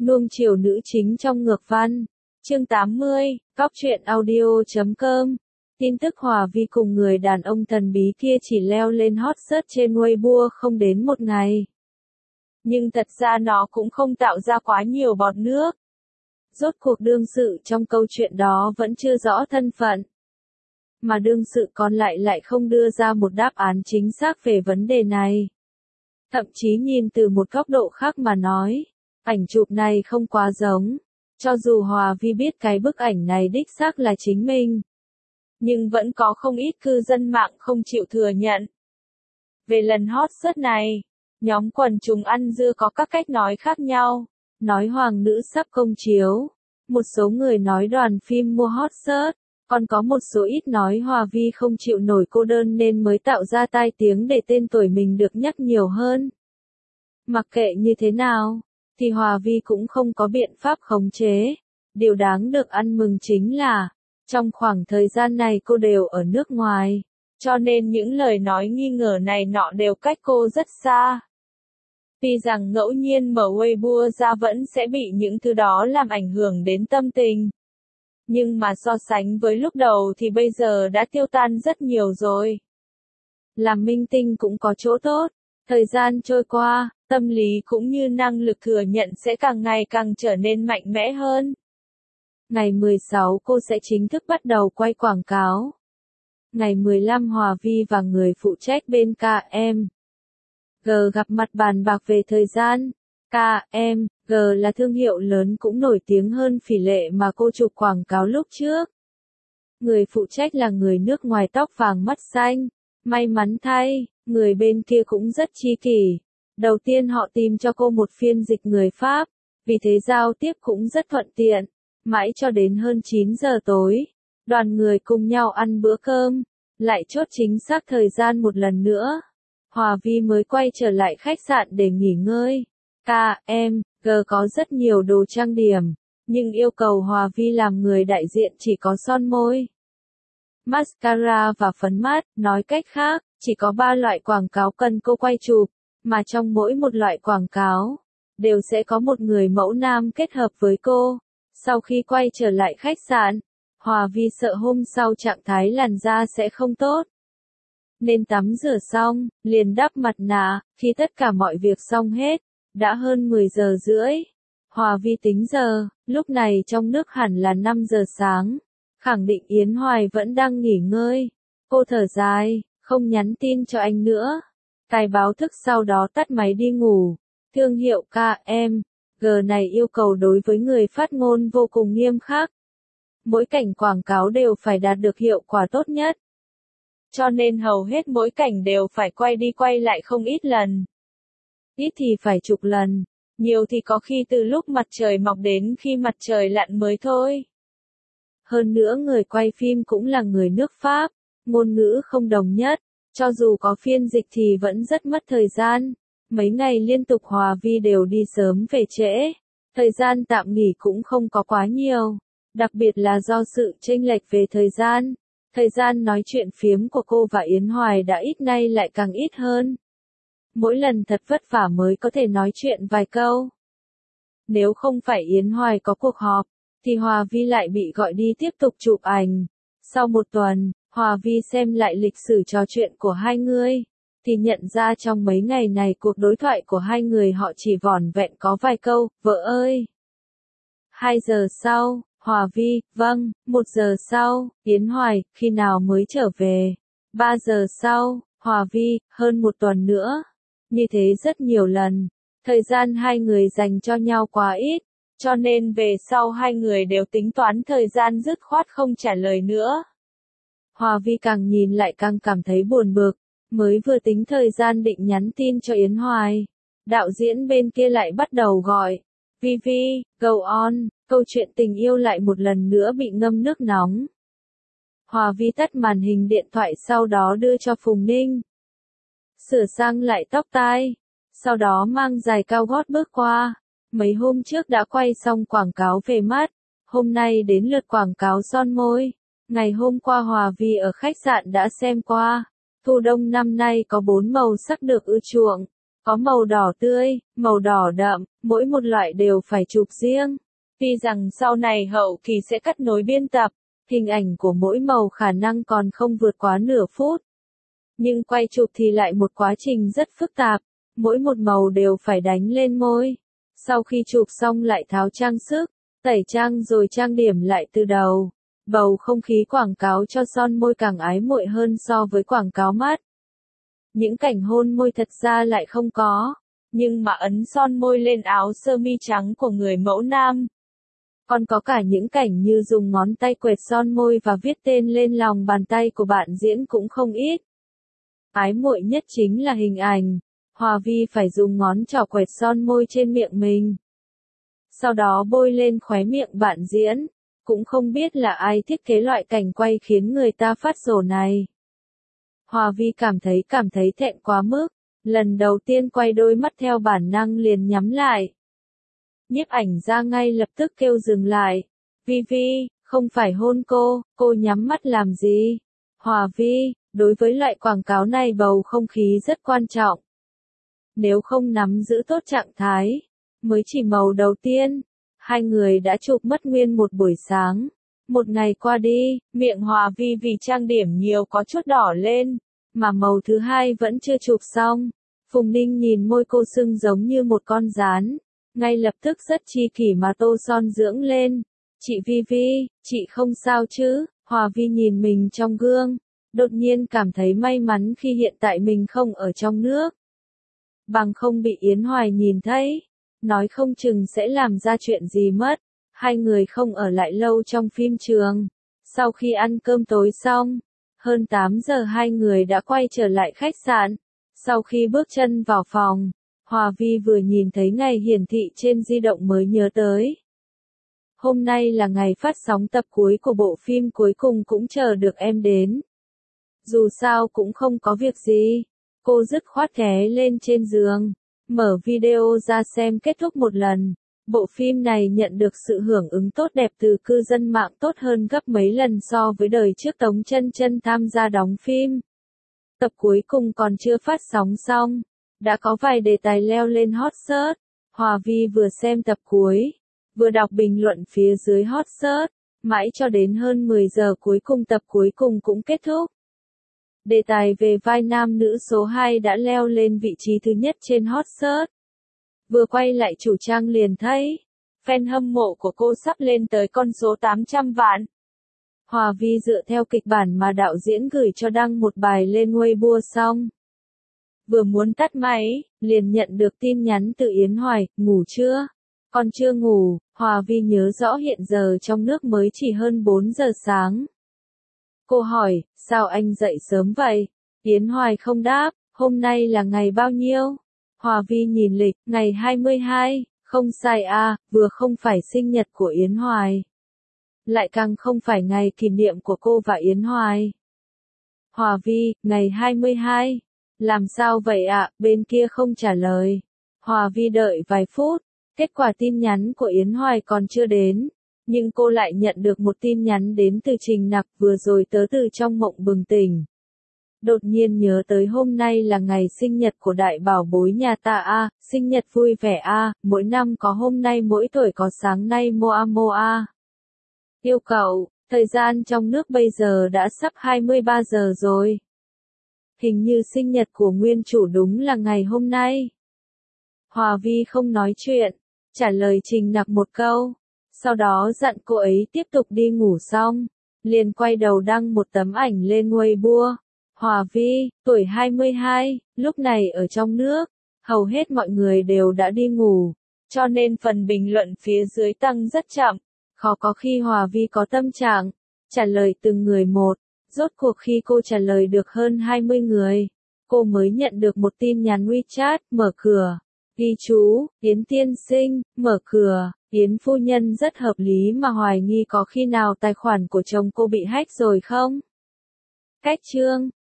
Nuông chiều nữ chính trong ngược văn. Chương 80, Cóc truyện audio.com. Tin tức Hòa Vi cùng người đàn ông thần bí kia chỉ leo lên hot search trên Weibo không đến một ngày. Nhưng thật ra nó cũng không tạo ra quá nhiều bọt nước. Rốt cuộc đương sự trong câu chuyện đó vẫn chưa rõ thân phận. Mà đương sự còn lại không đưa ra một đáp án chính xác về vấn đề này. Thậm chí nhìn từ một góc độ khác mà nói, ảnh chụp này không quá giống. Cho dù Hòa Vi biết cái bức ảnh này đích xác là chính mình, nhưng vẫn có không ít cư dân mạng không chịu thừa nhận. Về lần hot search này, nhóm quần chúng ăn dưa có các cách nói khác nhau. Nói hoàng nữ sắp công chiếu, một số người nói đoàn phim mua hot search, còn có một số ít nói Hòa Vi không chịu nổi cô đơn nên mới tạo ra tai tiếng để tên tuổi mình được nhắc nhiều hơn. Mặc kệ như thế nào, thì Hòa Vi cũng không có biện pháp khống chế. Điều đáng được ăn mừng chính là, trong khoảng thời gian này cô đều ở nước ngoài, cho nên những lời nói nghi ngờ này nọ đều cách cô rất xa. Tuy rằng ngẫu nhiên mở Weibo ra vẫn sẽ bị những thứ đó làm ảnh hưởng đến tâm tình. Nhưng mà so sánh với lúc đầu thì bây giờ đã tiêu tan rất nhiều rồi. Làm minh tinh cũng có chỗ tốt, thời gian trôi qua, tâm lý cũng như năng lực thừa nhận sẽ càng ngày càng trở nên mạnh mẽ hơn. Ngày 16 cô sẽ chính thức bắt đầu quay quảng cáo. Ngày 15 Hòa Vi và người phụ trách bên KMG gặp mặt bàn bạc về thời gian. KMG là thương hiệu lớn cũng nổi tiếng hơn Phỉ Lệ mà cô chụp quảng cáo lúc trước. Người phụ trách là người nước ngoài tóc vàng mắt xanh. May mắn thay, người bên kia cũng rất chi kỷ. Đầu tiên họ tìm cho cô một phiên dịch người Pháp, vì thế giao tiếp cũng rất thuận tiện. Mãi cho đến hơn 9 giờ tối, đoàn người cùng nhau ăn bữa cơm, lại chốt chính xác thời gian một lần nữa. Hòa Vi mới quay trở lại khách sạn để nghỉ ngơi. KMG có rất nhiều đồ trang điểm, nhưng yêu cầu Hòa Vi làm người đại diện chỉ có son môi, mascara và phấn mắt. Nói cách khác, chỉ có 3 loại quảng cáo cần cô quay chụp, mà trong mỗi một loại quảng cáo, đều sẽ có một người mẫu nam kết hợp với cô. Sau khi quay trở lại khách sạn, Hòa Vi sợ hôm sau trạng thái làn da sẽ không tốt, nên tắm rửa xong, liền đắp mặt nạ. Khi tất cả mọi việc xong hết, đã hơn 10 giờ rưỡi. Hòa Vi tính giờ, lúc này trong nước hẳn là 5 giờ sáng, khẳng định Yến Hoài vẫn đang nghỉ ngơi. Cô thở dài, không nhắn tin cho anh nữa. Cài báo thức sau đó tắt máy đi ngủ. Thương hiệu KMG này yêu cầu đối với người phát ngôn vô cùng nghiêm khắc. Mỗi cảnh quảng cáo đều phải đạt được hiệu quả tốt nhất. Cho nên hầu hết mỗi cảnh đều phải quay đi quay lại không ít lần. Ít thì phải chục lần, nhiều thì có khi từ lúc mặt trời mọc đến khi mặt trời lặn mới thôi. Hơn nữa người quay phim cũng là người nước Pháp, ngôn ngữ không đồng nhất, cho dù có phiên dịch thì vẫn rất mất thời gian. Mấy ngày liên tục Hòa Vi đều đi sớm về trễ, thời gian tạm nghỉ cũng không có quá nhiều, đặc biệt là do sự chênh lệch về thời gian. Thời gian nói chuyện phiếm của cô và Yến Hoài đã ít nay lại càng ít hơn. Mỗi lần thật vất vả mới có thể nói chuyện vài câu. Nếu không phải Yến Hoài có cuộc họp, thì Hòa Vi lại bị gọi đi tiếp tục chụp ảnh. Sau một tuần, Hòa Vi xem lại lịch sử trò chuyện của hai người, thì nhận ra trong mấy ngày này cuộc đối thoại của hai người họ chỉ vỏn vẹn có vài câu, vợ ơi. 2 giờ sau, Hòa Vi, vâng. 1 giờ sau, Yến Hoài, khi nào mới trở về? 3 giờ sau, Hòa Vi, hơn 1 tuần nữa. Như thế rất nhiều lần. Thời gian hai người dành cho nhau quá ít, cho nên về sau hai người đều tính toán thời gian dứt khoát không trả lời nữa. Hòa Vi càng nhìn lại càng cảm thấy buồn bực, mới vừa tính thời gian định nhắn tin cho Yến Hoài. Đạo diễn bên kia lại bắt đầu gọi. Vi, go on. Câu chuyện tình yêu lại một lần nữa bị ngâm nước nóng. Hòa Vi tắt màn hình điện thoại sau đó đưa cho Phùng Ninh. Sửa sang lại tóc tai, sau đó mang giày cao gót bước qua. Mấy hôm trước đã quay xong quảng cáo về mắt, hôm nay đến lượt quảng cáo son môi. Ngày hôm qua Hòa Vi ở khách sạn đã xem qua. Thu đông năm nay có 4 màu sắc được ưa chuộng. Có màu đỏ tươi, màu đỏ đậm, mỗi một loại đều phải chụp riêng. Tuy rằng sau này hậu kỳ sẽ cắt nối biên tập, hình ảnh của mỗi màu khả năng còn không vượt quá nửa phút. Nhưng quay chụp thì lại một quá trình rất phức tạp, mỗi một màu đều phải đánh lên môi. Sau khi chụp xong lại tháo trang sức, tẩy trang rồi trang điểm lại từ đầu. Bầu không khí quảng cáo cho son môi càng ái muội hơn so với quảng cáo mắt. Những cảnh hôn môi thật ra lại không có, nhưng mà ấn son môi lên áo sơ mi trắng của người mẫu nam. Còn có cả những cảnh như dùng ngón tay quệt son môi và viết tên lên lòng bàn tay của bạn diễn cũng không ít. Ái muội nhất chính là hình ảnh, Hòa Vi phải dùng ngón trỏ quệt son môi trên miệng mình. Sau đó bôi lên khóe miệng bạn diễn, cũng không biết là ai thiết kế loại cảnh quay khiến người ta phát rồ này. Hòa Vi cảm thấy thẹn quá mức, lần đầu tiên quay đôi mắt theo bản năng liền nhắm lại. Nhiếp ảnh ra ngay lập tức kêu dừng lại. Vi Vi, không phải hôn cô nhắm mắt làm gì? Hòa Vi, đối với loại quảng cáo này bầu không khí rất quan trọng. Nếu không nắm giữ tốt trạng thái, mới chỉ màu đầu tiên, hai người đã chụp mất nguyên một buổi sáng. Một ngày qua đi, miệng Hòa Vi vì trang điểm nhiều có chút đỏ lên, mà màu thứ hai vẫn chưa chụp xong. Phùng Ninh nhìn môi cô sưng giống như một con gián, ngay lập tức rất chi kỷ mà tô son dưỡng lên. Chị Vi Vi, chị không sao chứ? Hòa Vi nhìn mình trong gương, đột nhiên cảm thấy may mắn khi hiện tại mình không ở trong nước. Bằng không bị Yến Hoài nhìn thấy, nói không chừng sẽ làm ra chuyện gì mất. Hai người không ở lại lâu trong phim trường. Sau khi ăn cơm tối xong, hơn 8 giờ hai người đã quay trở lại khách sạn. Sau khi bước chân vào phòng, Hòa Vi vừa nhìn thấy ngày hiển thị trên di động mới nhớ tới. Hôm nay là ngày phát sóng tập cuối của bộ phim cuối cùng cũng chờ được em đến. Dù sao cũng không có việc gì, cô dứt khoát ghé lên trên giường, mở video ra xem kết thúc một lần. Bộ phim này nhận được sự hưởng ứng tốt đẹp từ cư dân mạng tốt hơn gấp mấy lần so với đời trước Tống Chân Chân tham gia đóng phim. Tập cuối cùng còn chưa phát sóng xong, đã có vài đề tài leo lên hot search. Hòa Vi vừa xem tập cuối, vừa đọc bình luận phía dưới hot search, mãi cho đến hơn 10 giờ cuối cùng tập cuối cùng cũng kết thúc. Đề tài về vai nam nữ số 2 đã leo lên vị trí thứ nhất trên hot search. Vừa quay lại chủ trang liền thấy, fan hâm mộ của cô sắp lên tới con số 800 vạn. Hòa Vi dựa theo kịch bản mà đạo diễn gửi cho đăng một bài lên Weibo xong. Vừa muốn tắt máy, liền nhận được tin nhắn từ Yến Hoài, ngủ chưa? Còn chưa ngủ, Hòa Vi nhớ rõ hiện giờ trong nước mới chỉ hơn 4 giờ sáng. Cô hỏi, sao anh dậy sớm vậy? Yến Hoài không đáp, hôm nay là ngày bao nhiêu? Hòa Vi nhìn lịch, ngày 22, không sai à, vừa không phải sinh nhật của Yến Hoài. Lại càng không phải ngày kỷ niệm của cô và Yến Hoài. Hòa Vi, ngày 22. Làm sao vậy ạ? Bên kia không trả lời. Hòa Vi đợi vài phút, kết quả tin nhắn của Yến Hoài còn chưa đến. Nhưng cô lại nhận được một tin nhắn đến từ Trình Nặc, vừa rồi tớ từ trong mộng bừng tỉnh. Đột nhiên nhớ tới hôm nay là ngày sinh nhật của đại bảo bối nhà ta a, sinh nhật vui vẻ a, mỗi năm có hôm nay mỗi tuổi có sáng nay moa moa. Yêu cậu, thời gian trong nước bây giờ đã sắp 23 giờ rồi. Hình như sinh nhật của nguyên chủ đúng là ngày hôm nay. Hòa Vi không nói chuyện, trả lời Trình Nặc một câu, sau đó dặn cô ấy tiếp tục đi ngủ xong, liền quay đầu đăng một tấm ảnh lên Weibo. Hòa Vi, tuổi 22, lúc này ở trong nước, hầu hết mọi người đều đã đi ngủ, cho nên phần bình luận phía dưới tăng rất chậm, khó có khi Hòa Vi có tâm trạng trả lời từng người một. Rốt cuộc khi cô trả lời được hơn 20 người, cô mới nhận được một tin nhắn WeChat, mở cửa. Ghi chú, Yến tiên sinh, mở cửa, Yến phu nhân rất hợp lý mà hoài nghi có khi nào tài khoản của chồng cô bị hack rồi không? Cách chương